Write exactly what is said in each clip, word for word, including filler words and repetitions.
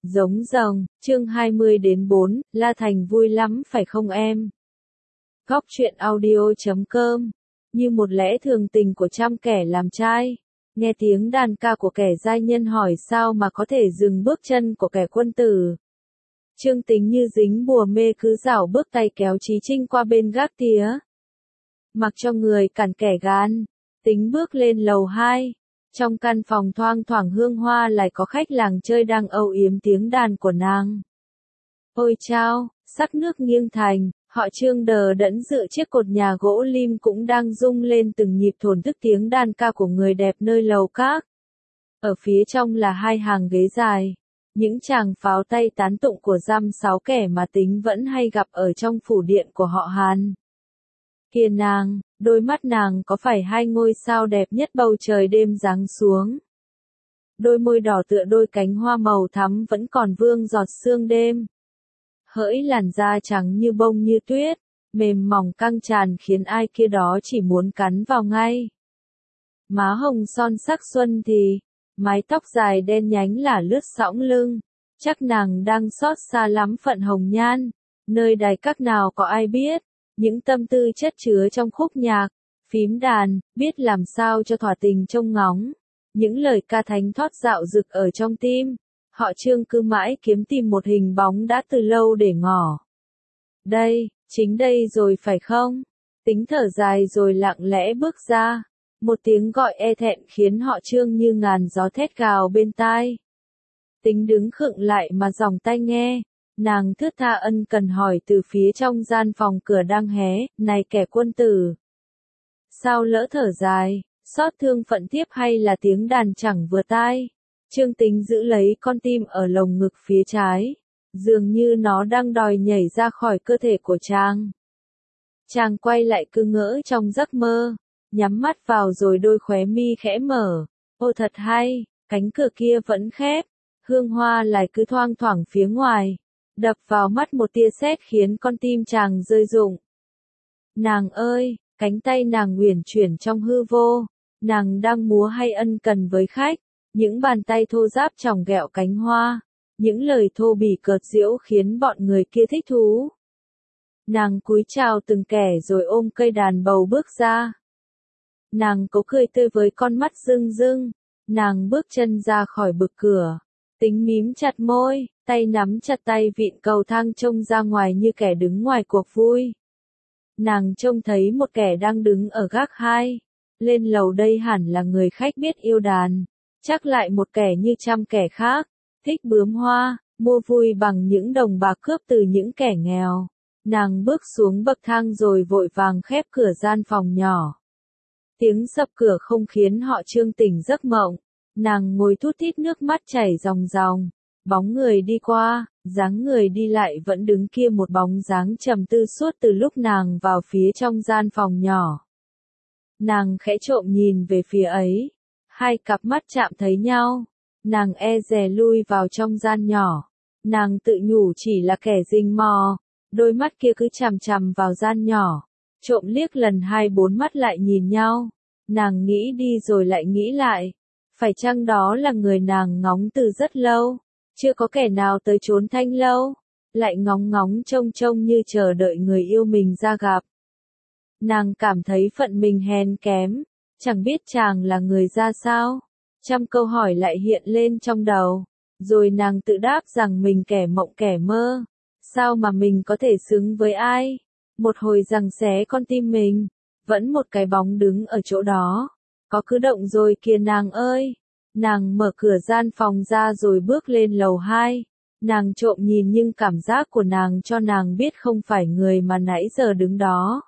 Giống rồng, chương hai mươi đến bốn, La Thành vui lắm phải không em? Góc truyện audio chấm com. Như một lẽ thường tình của trăm kẻ làm trai, nghe tiếng đàn ca của kẻ giai nhân hỏi sao mà có thể dừng bước chân của kẻ quân tử. Trương Tính như dính bùa mê cứ dảo bước tay kéo Chí Trinh qua bên gác tía. Mặc cho người cản kẻ gan, Tính bước lên lầu hai. Trong căn phòng thoang thoảng hương hoa lại có khách làng chơi đang âu yếm tiếng đàn của nàng. Ôi chao, sắc nước nghiêng thành, họ Trương đờ đẫn dựa chiếc cột nhà gỗ lim cũng đang rung lên từng nhịp thổn thức tiếng đàn ca của người đẹp nơi lầu các. Ở phía trong là hai hàng ghế dài, những chàng pháo tay tán tụng của dăm sáu kẻ mà Tính vẫn hay gặp ở trong phủ điện của họ Hàn. Kìa nàng, đôi mắt nàng có phải hai ngôi sao đẹp nhất bầu trời đêm giáng xuống. Đôi môi đỏ tựa đôi cánh hoa màu thắm vẫn còn vương giọt sương đêm. Hỡi làn da trắng như bông như tuyết, mềm mỏng căng tràn khiến ai kia đó chỉ muốn cắn vào ngay. Má hồng son sắc xuân thì, mái tóc dài đen nhánh là lướt sõng lưng, chắc nàng đang xót xa lắm phận hồng nhan, nơi đài các nào có ai biết. Những tâm tư chất chứa trong khúc nhạc, phím đàn, biết làm sao cho thỏa tình trông ngóng. Những lời ca thánh thót dạo rực ở trong tim, họ Trương cứ mãi kiếm tìm một hình bóng đã từ lâu để ngỏ. Đây, chính đây rồi phải không? Tính thở dài rồi lặng lẽ bước ra. Một tiếng gọi e thẹn khiến họ Trương như ngàn gió thét gào bên tai. Tính đứng khựng lại mà dòng tai nghe. Nàng thướt tha ân cần hỏi từ phía trong gian phòng cửa đang hé, này kẻ quân tử. Sao lỡ thở dài, xót thương phận tiếp hay là tiếng đàn chẳng vừa tai? Trương Tính giữ lấy con tim ở lồng ngực phía trái, dường như nó đang đòi nhảy ra khỏi cơ thể của chàng. Chàng quay lại cứ ngỡ trong giấc mơ, nhắm mắt vào rồi đôi khóe mi khẽ mở. Ô thật hay, cánh cửa kia vẫn khép, hương hoa lại cứ thoang thoảng phía ngoài. Đập vào mắt một tia sét khiến con tim chàng rơi rụng. Nàng ơi, cánh tay nàng uyển chuyển trong hư vô, nàng đang múa hay ân cần với khách, những bàn tay thô ráp chòng ghẹo cánh hoa, những lời thô bỉ cợt giễu khiến bọn người kia thích thú. Nàng cúi chào từng kẻ rồi ôm cây đàn bầu bước ra. Nàng cố cười tươi với con mắt rưng rưng, nàng bước chân ra khỏi bực cửa. Tính mím chặt môi, tay nắm chặt tay vịn cầu thang trông ra ngoài như kẻ đứng ngoài cuộc vui. Nàng trông thấy một kẻ đang đứng ở gác hai. Lên lầu đây hẳn là người khách biết yêu đàn. Chắc lại một kẻ như trăm kẻ khác, thích bướm hoa, mua vui bằng những đồng bạc cướp từ những kẻ nghèo. Nàng bước xuống bậc thang rồi vội vàng khép cửa gian phòng nhỏ. Tiếng sập cửa không khiến họ Trương tỉnh giấc mộng. Nàng ngồi thút thít nước mắt chảy ròng ròng, bóng người đi qua, dáng người đi lại vẫn đứng kia một bóng dáng trầm tư suốt từ lúc nàng vào phía trong gian phòng nhỏ. Nàng khẽ trộm nhìn về phía ấy, hai cặp mắt chạm thấy nhau, nàng e dè lui vào trong gian nhỏ, nàng tự nhủ chỉ là kẻ rình mò, đôi mắt kia cứ chằm chằm vào gian nhỏ, trộm liếc lần hai bốn mắt lại nhìn nhau, nàng nghĩ đi rồi lại nghĩ lại. Phải chăng đó là người nàng ngóng từ rất lâu, chưa có kẻ nào tới chốn thanh lâu, lại ngóng ngóng trông trông như chờ đợi người yêu mình ra gặp. Nàng cảm thấy phận mình hèn kém, chẳng biết chàng là người ra sao, trăm câu hỏi lại hiện lên trong đầu, rồi nàng tự đáp rằng mình kẻ mộng kẻ mơ, sao mà mình có thể xứng với ai, một hồi giằng xé con tim mình, vẫn một cái bóng đứng ở chỗ đó. Có cứ động rồi kìa nàng ơi. Nàng mở cửa gian phòng ra rồi bước lên lầu hai. Nàng trộm nhìn nhưng cảm giác của nàng cho nàng biết không phải người mà nãy giờ đứng đó.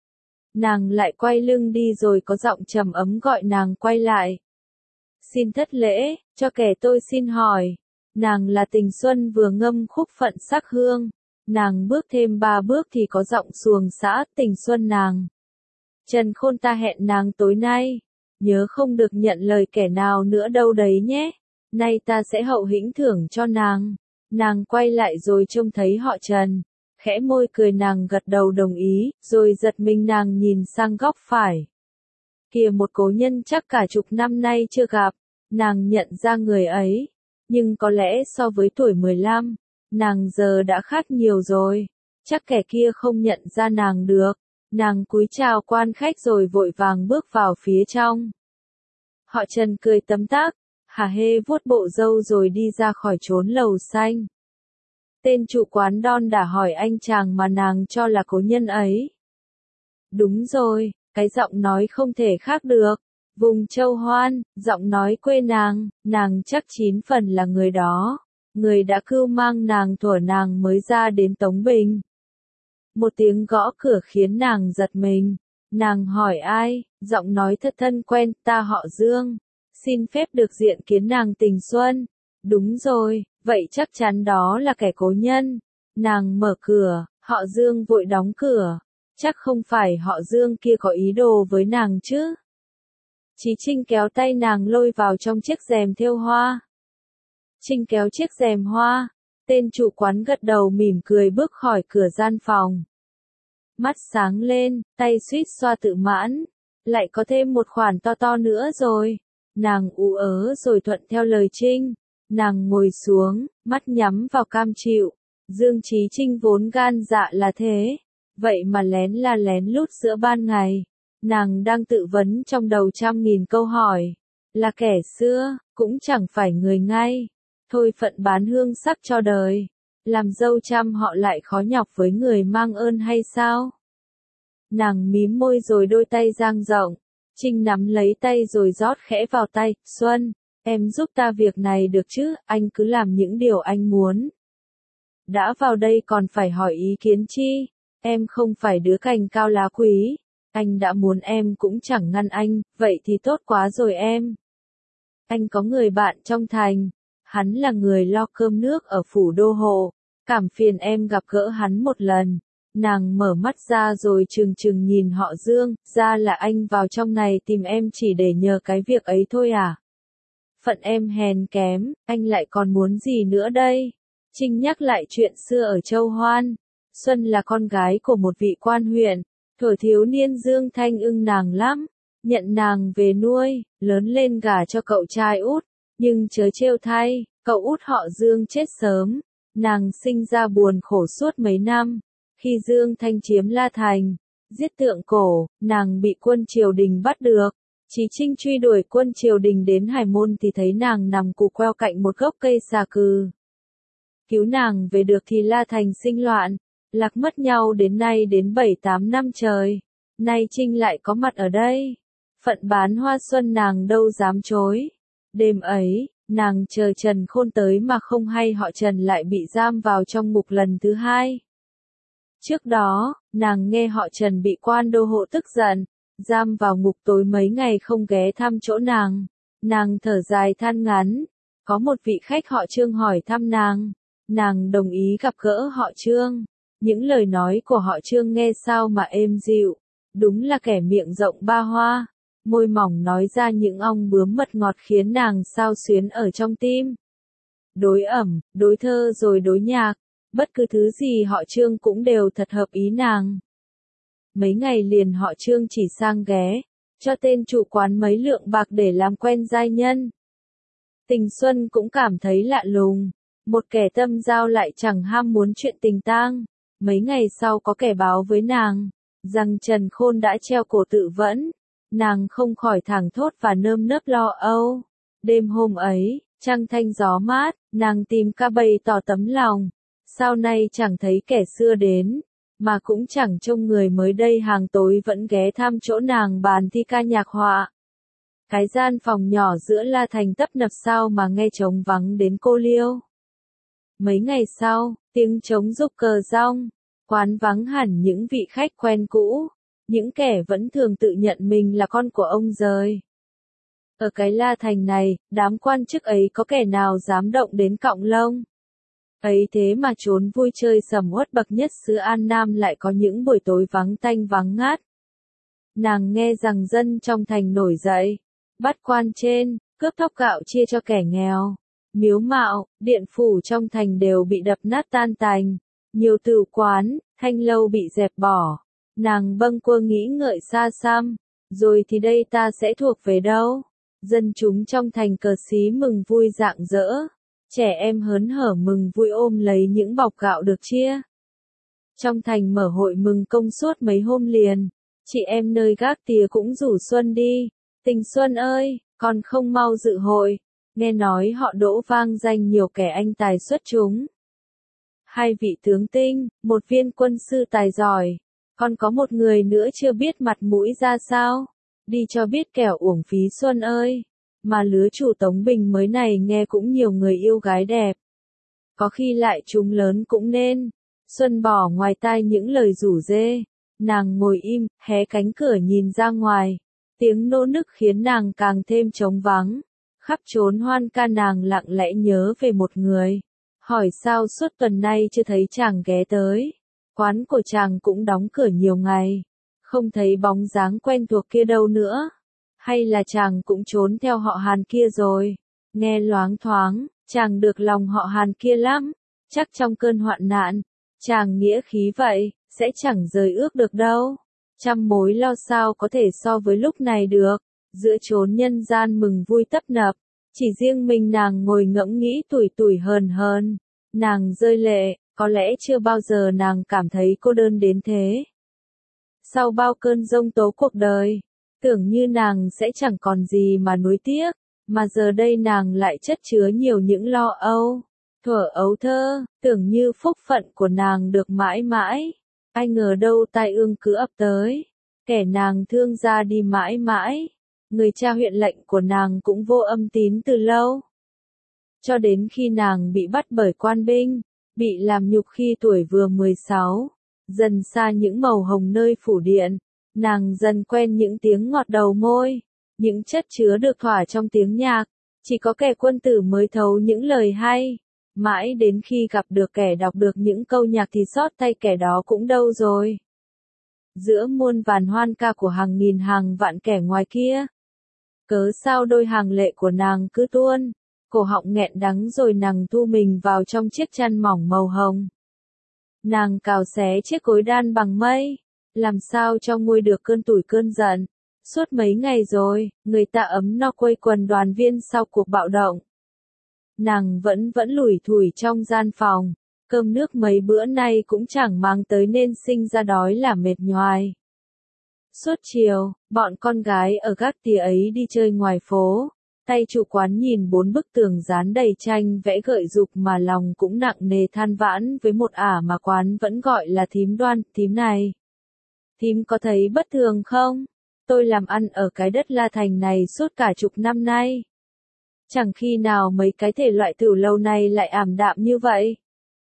Nàng lại quay lưng đi rồi có giọng trầm ấm gọi nàng quay lại. Xin thất lễ, cho kẻ tôi xin hỏi. Nàng là Tình Xuân vừa ngâm khúc phận sắc hương. Nàng bước thêm ba bước thì có giọng xuồng xã Tình Xuân nàng. Trần Khôn ta hẹn nàng tối nay. Nhớ không được nhận lời kẻ nào nữa đâu đấy nhé. Nay ta sẽ hậu hĩnh thưởng cho nàng. Nàng quay lại rồi trông thấy họ Trần. Khẽ môi cười nàng gật đầu đồng ý, rồi giật mình nàng nhìn sang góc phải. Kìa một cố nhân chắc cả chục năm nay chưa gặp. Nàng nhận ra người ấy. Nhưng có lẽ so với tuổi mười lăm, nàng giờ đã khác nhiều rồi. Chắc kẻ kia không nhận ra nàng được. Nàng cúi chào quan khách rồi vội vàng bước vào phía trong. Họ Trần cười tấm tắc, hả hê vuốt bộ râu rồi đi ra khỏi chốn lầu xanh. Tên chủ quán đon đả hỏi anh chàng mà nàng cho là cố nhân ấy. Đúng rồi, cái giọng nói không thể khác được. Vùng Châu Hoan, giọng nói quê nàng, nàng chắc chín phần là người đó. Người đã cưu mang nàng thuở nàng mới ra đến Tống Bình. Một tiếng gõ cửa khiến nàng giật mình. Nàng hỏi ai, giọng nói thật thân quen, ta họ Dương. Xin phép được diện kiến nàng Tình Xuân. Đúng rồi, vậy chắc chắn đó là kẻ cố nhân. Nàng mở cửa, họ Dương vội đóng cửa. Chắc không phải họ Dương kia có ý đồ với nàng chứ. Chí Trinh kéo tay nàng lôi vào trong chiếc rèm thêu hoa. Trinh kéo chiếc rèm hoa. Tên chủ quán gật đầu mỉm cười bước khỏi cửa gian phòng. Mắt sáng lên, tay suýt xoa tự mãn. Lại có thêm một khoản to to nữa rồi. Nàng ú ớ rồi thuận theo lời Trinh. Nàng ngồi xuống, mắt nhắm vào cam chịu. Dương Chí Trinh vốn gan dạ là thế. Vậy mà lén là lén lút giữa ban ngày. Nàng đang tự vấn trong đầu trăm nghìn câu hỏi. Là kẻ xưa, cũng chẳng phải người ngay. Thôi phận bán hương sắc cho đời. Làm dâu trăm họ lại khó nhọc với người mang ơn hay sao? Nàng mím môi rồi đôi tay dang rộng. Trinh nắm lấy tay rồi rót khẽ vào tay. Xuân, em giúp ta việc này được chứ, anh cứ làm những điều anh muốn. Đã vào đây còn phải hỏi ý kiến chi? Em không phải đứa cành cao lá quý. Anh đã muốn em cũng chẳng ngăn anh, vậy thì tốt quá rồi em. Anh có người bạn trong thành. Hắn là người lo cơm nước ở phủ đô hộ. Cảm phiền em gặp gỡ hắn một lần. Nàng mở mắt ra rồi trừng trừng nhìn họ Dương, ra là anh vào trong này tìm em chỉ để nhờ cái việc ấy thôi à? Phận em hèn kém, anh lại còn muốn gì nữa đây? Trinh nhắc lại chuyện xưa ở Châu Hoan. Xuân là con gái của một vị quan huyện, thuở thiếu niên Dương Thanh ưng nàng lắm, nhận nàng về nuôi, lớn lên gả cho cậu trai út, nhưng chớ trêu thay, cậu út họ Dương chết sớm, nàng sinh ra buồn khổ suốt mấy năm. Khi Dương Thanh chiếm La Thành, giết Tượng Cổ, nàng bị quân triều đình bắt được. Chí Trinh truy đuổi quân triều đình đến Hải Môn thì thấy nàng nằm cù queo cạnh một gốc cây xà cừ. Cứu nàng về được thì La Thành sinh loạn, lạc mất nhau đến nay đến bảy tám năm trời. Nay Trinh lại có mặt ở đây. Phận bán hoa xuân nàng đâu dám chối. Đêm ấy, nàng chờ Trần Khôn tới mà không hay họ Trần lại bị giam vào trong ngục lần thứ hai. Trước đó, nàng nghe họ Trần bị quan đô hộ tức giận, giam vào ngục tối mấy ngày không ghé thăm chỗ nàng. Nàng thở dài than ngắn. Có một vị khách họ Trương hỏi thăm nàng. Nàng đồng ý gặp gỡ họ Trương. Những lời nói của họ Trương nghe sao mà êm dịu. Đúng là kẻ miệng rộng ba hoa. Môi mỏng nói ra những ong bướm mật ngọt khiến nàng xao xuyến ở trong tim. Đối ẩm, đối thơ rồi đối nhạc. Bất cứ thứ gì họ Trương cũng đều thật hợp ý nàng. Mấy ngày liền họ Trương chỉ sang ghé, cho tên chủ quán mấy lượng bạc để làm quen giai nhân. Tình Xuân cũng cảm thấy lạ lùng, một kẻ tâm giao lại chẳng ham muốn chuyện tình tang. Mấy ngày sau có kẻ báo với nàng, rằng Trần Khôn đã treo cổ tự vẫn. Nàng không khỏi thảng thốt và nơm nớp lo âu. Đêm hôm ấy, trăng thanh gió mát, nàng tìm ca bày tỏ tấm lòng. Sau này chẳng thấy kẻ xưa đến, mà cũng chẳng trông người mới đây hàng tối vẫn ghé thăm chỗ nàng bàn thi ca nhạc họa. Cái gian phòng nhỏ giữa La Thành tấp nập sao mà nghe trống vắng đến cô liêu. Mấy ngày sau, tiếng trống rục cờ rong, quán vắng hẳn những vị khách quen cũ, những kẻ vẫn thường tự nhận mình là con của ông rời. Ở cái La Thành này, đám quan chức ấy có kẻ nào dám động đến cọng lông. Ấy thế mà trốn vui chơi sầm uất bậc nhất xứ An Nam lại có những buổi tối vắng tanh vắng ngát. Nàng nghe rằng dân trong thành nổi dậy, bắt quan trên, cướp thóc gạo chia cho kẻ nghèo. Miếu mạo, điện phủ trong thành đều bị đập nát tan tành. Nhiều tử quán, thanh lâu bị dẹp bỏ. Nàng bâng quơ nghĩ ngợi xa xăm. Rồi thì đây ta sẽ thuộc về đâu? Dân chúng trong thành cờ xí mừng vui rạng rỡ. Trẻ em hớn hở mừng vui ôm lấy những bọc gạo được chia. Trong thành mở hội mừng công suốt mấy hôm liền, chị em nơi gác tía cũng rủ Xuân đi. Tình Xuân ơi, con không mau dự hội, nghe nói họ đỗ vang danh nhiều kẻ anh tài xuất chúng. Hai vị tướng tinh, một viên quân sư tài giỏi, còn có một người nữa chưa biết mặt mũi ra sao, đi cho biết kẻo uổng phí Xuân ơi. Mà lứa chủ Tống Bình mới này nghe cũng nhiều người yêu gái đẹp. Có khi lại chúng lớn cũng nên. Xuân bỏ ngoài tai những lời rủ rê. Nàng ngồi im, hé cánh cửa nhìn ra ngoài. Tiếng nô nức khiến nàng càng thêm trống vắng. Khắp chốn hoan ca nàng lặng lẽ nhớ về một người. Hỏi sao suốt tuần nay chưa thấy chàng ghé tới. Quán của chàng cũng đóng cửa nhiều ngày. Không thấy bóng dáng quen thuộc kia đâu nữa. Hay là chàng cũng trốn theo họ Hàn kia rồi. Nghe loáng thoáng, chàng được lòng họ Hàn kia lắm. Chắc trong cơn hoạn nạn, chàng nghĩa khí vậy, sẽ chẳng rời ước được đâu. Trăm mối lo sao có thể so với lúc này được. Giữa chốn nhân gian mừng vui tấp nập, chỉ riêng mình nàng ngồi ngẫm nghĩ tủi tủi hờn hờn. Nàng rơi lệ, có lẽ chưa bao giờ nàng cảm thấy cô đơn đến thế. Sau bao cơn giông tố cuộc đời, tưởng như nàng sẽ chẳng còn gì mà nuối tiếc, mà giờ đây nàng lại chất chứa nhiều những lo âu. Thuở ấu thơ, tưởng như phúc phận của nàng được mãi mãi, ai ngờ đâu tai ương cứ ập tới, kẻ nàng thương ra đi mãi mãi, người cha huyện lệnh của nàng cũng vô âm tín từ lâu. Cho đến khi nàng bị bắt bởi quan binh, bị làm nhục khi tuổi vừa mười sáu, dần xa những màu hồng nơi phủ điện. Nàng dần quen những tiếng ngọt đầu môi, những chất chứa được thỏa trong tiếng nhạc, chỉ có kẻ quân tử mới thấu những lời hay, mãi đến khi gặp được kẻ đọc được những câu nhạc thì xót tay kẻ đó cũng đâu rồi. Giữa muôn vàn hoan ca của hàng nghìn hàng vạn kẻ ngoài kia, cớ sao đôi hàng lệ của nàng cứ tuôn, cổ họng nghẹn đắng rồi nàng thu mình vào trong chiếc chăn mỏng màu hồng. Nàng cào xé chiếc gối đan bằng mây. Làm sao cho nguôi được cơn tủi cơn giận. Suốt mấy ngày rồi, người ta ấm no quây quần đoàn viên sau cuộc bạo động. Nàng vẫn vẫn lủi thủi trong gian phòng, cơm nước mấy bữa nay cũng chẳng mang tới nên sinh ra đói là mệt nhoài. Suốt chiều, bọn con gái ở gác tía ấy đi chơi ngoài phố, tay chủ quán nhìn bốn bức tường dán đầy tranh vẽ gợi dục mà lòng cũng nặng nề than vãn với một ả mà quán vẫn gọi là thím Đoan. Thím này, thím có thấy bất thường không? Tôi làm ăn ở cái đất La Thành này suốt cả chục năm nay. Chẳng khi nào mấy cái thể loại tửu lâu này lại ảm đạm như vậy.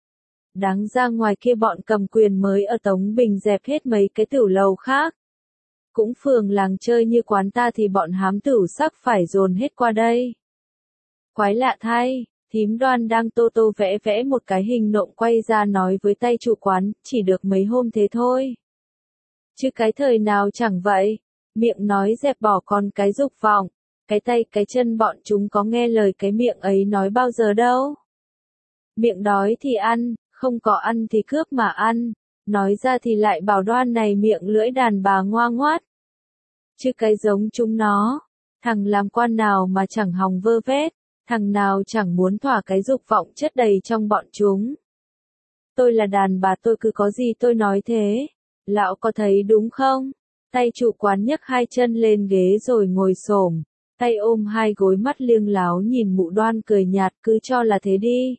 Đáng ra ngoài kia bọn cầm quyền mới ở Tống Bình dẹp hết mấy cái tửu lầu khác. Cũng phường làng chơi như quán ta thì bọn hám tửu sắc phải dồn hết qua đây. Quái lạ thay, thím Đoan đang tô tô vẽ vẽ một cái hình nộm quay ra nói với tay chủ quán, chỉ được mấy hôm thế thôi. Chứ cái thời nào chẳng vậy, miệng nói dẹp bỏ con cái dục vọng, cái tay cái chân bọn chúng có nghe lời cái miệng ấy nói bao giờ đâu. Miệng đói thì ăn, không có ăn thì cướp mà ăn, nói ra thì lại bảo Đoan này miệng lưỡi đàn bà ngoa ngoát. Chứ cái giống chúng nó, thằng làm quan nào mà chẳng hòng vơ vét, thằng nào chẳng muốn thỏa cái dục vọng chất đầy trong bọn chúng. Tôi là đàn bà tôi cứ có gì tôi nói thế. Lão có thấy đúng không? Tay chủ quán nhấc hai chân lên ghế rồi ngồi xổm, tay ôm hai gối mắt liêng láo nhìn mụ Đoan cười nhạt, cứ cho là thế đi.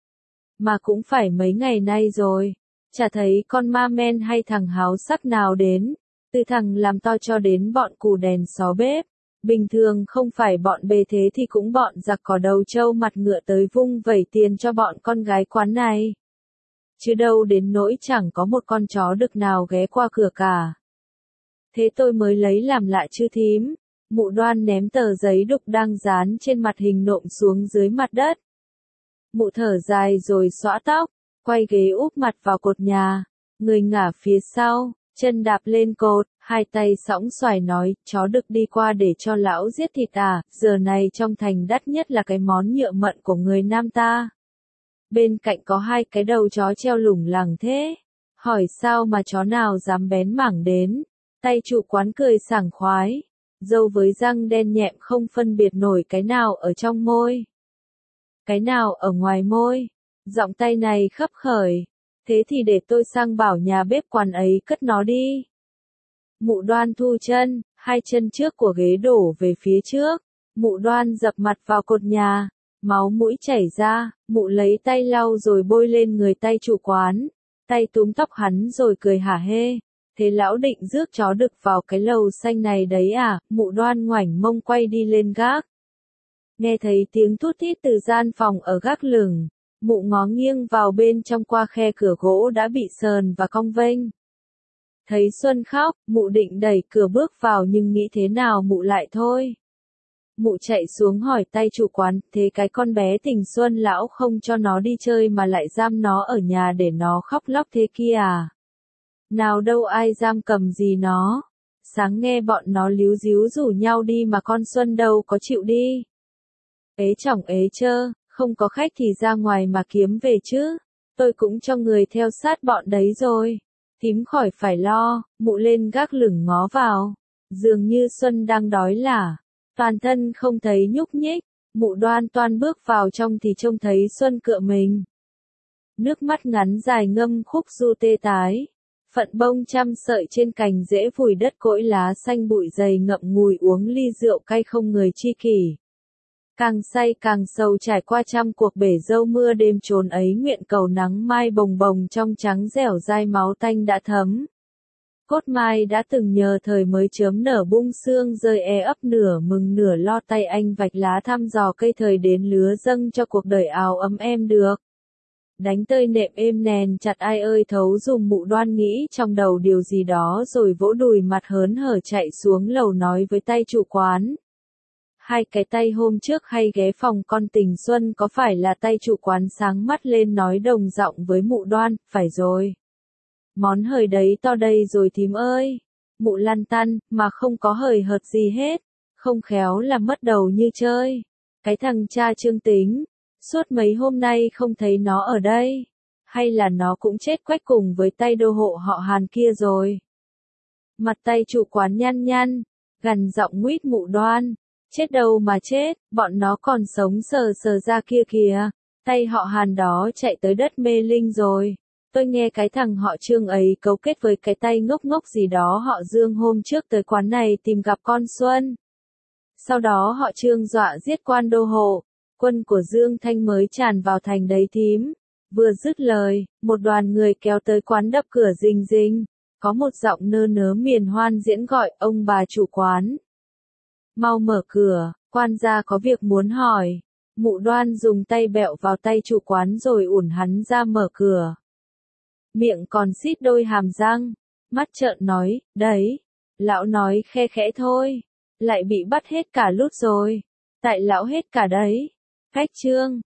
Mà cũng phải mấy ngày nay rồi, chả thấy con ma men hay thằng háo sắc nào đến, từ thằng làm to cho đến bọn cù đèn xó bếp. Bình thường không phải bọn bề thế thì cũng bọn giặc cỏ đầu trâu mặt ngựa tới vung vẩy tiền cho bọn con gái quán này. Chứ đâu đến nỗi chẳng có một con chó đực nào ghé qua cửa cả. Thế tôi mới lấy làm lạ chứ thím. Mụ Đoan ném tờ giấy đục đang dán trên mặt hình nộm xuống dưới mặt đất. Mụ thở dài rồi xõa tóc, quay ghế úp mặt vào cột nhà, người ngả phía sau, chân đạp lên cột, hai tay sõng xoài nói, chó đực đi qua để cho lão giết thịt à, giờ này trong thành đắt nhất là cái món nhựa mận của người Nam ta. Bên cạnh có hai cái đầu chó treo lủng lẳng thế. Hỏi sao mà chó nào dám bén mảng đến. Tay chủ quán cười sảng khoái. Dâu với răng đen nhẹm không phân biệt nổi cái nào ở trong môi. Cái nào ở ngoài môi? Giọng tay này khấp khởi. Thế thì để tôi sang bảo nhà bếp quán ấy cất nó đi. Mụ Đoan thu chân, hai chân trước của ghế đổ về phía trước. Mụ Đoan dập mặt vào cột nhà, máu mũi chảy ra, mụ lấy tay lau rồi bôi lên người tay chủ quán, tay túm tóc hắn rồi cười hả hê. Thế lão định rước chó đực vào cái lầu xanh này đấy à? Mụ Đoan ngoảnh mông quay đi lên gác. Nghe thấy tiếng thút thít từ gian phòng ở gác lửng, mụ ngó nghiêng vào bên trong qua khe cửa gỗ đã bị sờn và cong vênh. Thấy Xuân khóc, mụ định đẩy cửa bước vào nhưng nghĩ thế nào mụ lại thôi. Mụ chạy xuống hỏi tay chủ quán, thế cái con bé Tình Xuân lão không cho nó đi chơi mà lại giam nó ở nhà để nó khóc lóc thế kia à? Nào đâu ai giam cầm gì nó. Sáng nghe bọn nó líu díu rủ nhau đi mà con Xuân đâu có chịu đi. Ế chỏng ế chơ, không có khách thì ra ngoài mà kiếm về chứ. Tôi cũng cho người theo sát bọn đấy rồi. Thím khỏi phải lo, mụ lên gác lửng ngó vào. Dường như Xuân đang đói lả. Toàn thân không thấy nhúc nhích. Mụ Đoan toan bước vào trong thì trông thấy Xuân cựa mình. Nước mắt ngắn dài ngâm khúc du tê tái. Phận bông trăm sợi trên cành rễ vùi đất cỗi lá xanh bụi dày ngậm ngùi uống ly rượu cay không người chi kỷ. Càng say càng sầu trải qua trăm cuộc bể dâu mưa đêm trốn ấy nguyện cầu nắng mai bồng bồng trong trắng dẻo dai máu tanh đã thấm. Cốt mai đã từng nhờ thời mới chớm nở bung xương rơi e ấp nửa mừng nửa lo tay anh vạch lá thăm dò cây thời đến lứa dâng cho cuộc đời áo ấm em được. Đánh tơi nệm êm nèn chặt ai ơi thấu dùm mụ Đoan nghĩ trong đầu điều gì đó rồi vỗ đùi mặt hớn hở chạy xuống lầu nói với tay chủ quán. Hai cái tay hôm trước hay ghé phòng con Tình Xuân có phải là tay chủ quán sáng mắt lên nói đồng giọng với mụ Đoan, phải rồi. Món hời đấy to đây rồi thím ơi. Mụ lăn tăn, mà không có hời hợt gì hết. Không khéo là mất đầu như chơi. Cái thằng cha Trương Tính. Suốt mấy hôm nay không thấy nó ở đây. Hay là nó cũng chết quách cùng với tay đô hộ họ Hàn kia rồi. Mặt tay chủ quán nhăn nhăn. Gằn giọng nguýt mụ Đoan. Chết đâu mà chết, bọn nó còn sống sờ sờ ra kia kìa. Tay họ Hàn đó chạy tới đất mê linh rồi. Tôi nghe cái thằng họ Trương ấy cấu kết với cái tay ngốc ngốc gì đó họ Dương hôm trước tới quán này tìm gặp con Xuân. Sau đó họ Trương dọa giết quan đô hộ. Quân của Dương Thanh mới tràn vào thành đấy thím. Vừa dứt lời, một đoàn người kéo tới quán đập cửa rình rình. Có một giọng nơ nớ miền hoan diễn gọi ông bà chủ quán. Mau mở cửa, quan gia có việc muốn hỏi. Mụ Đoan dùng tay bẹo vào tay chủ quán rồi ủn hắn ra mở cửa. Miệng còn xít đôi hàm răng. Mắt trợn nói, đấy. Lão nói khe khẽ thôi. Lại bị bắt hết cả lút rồi. Tại lão hết cả đấy. Khách Trương.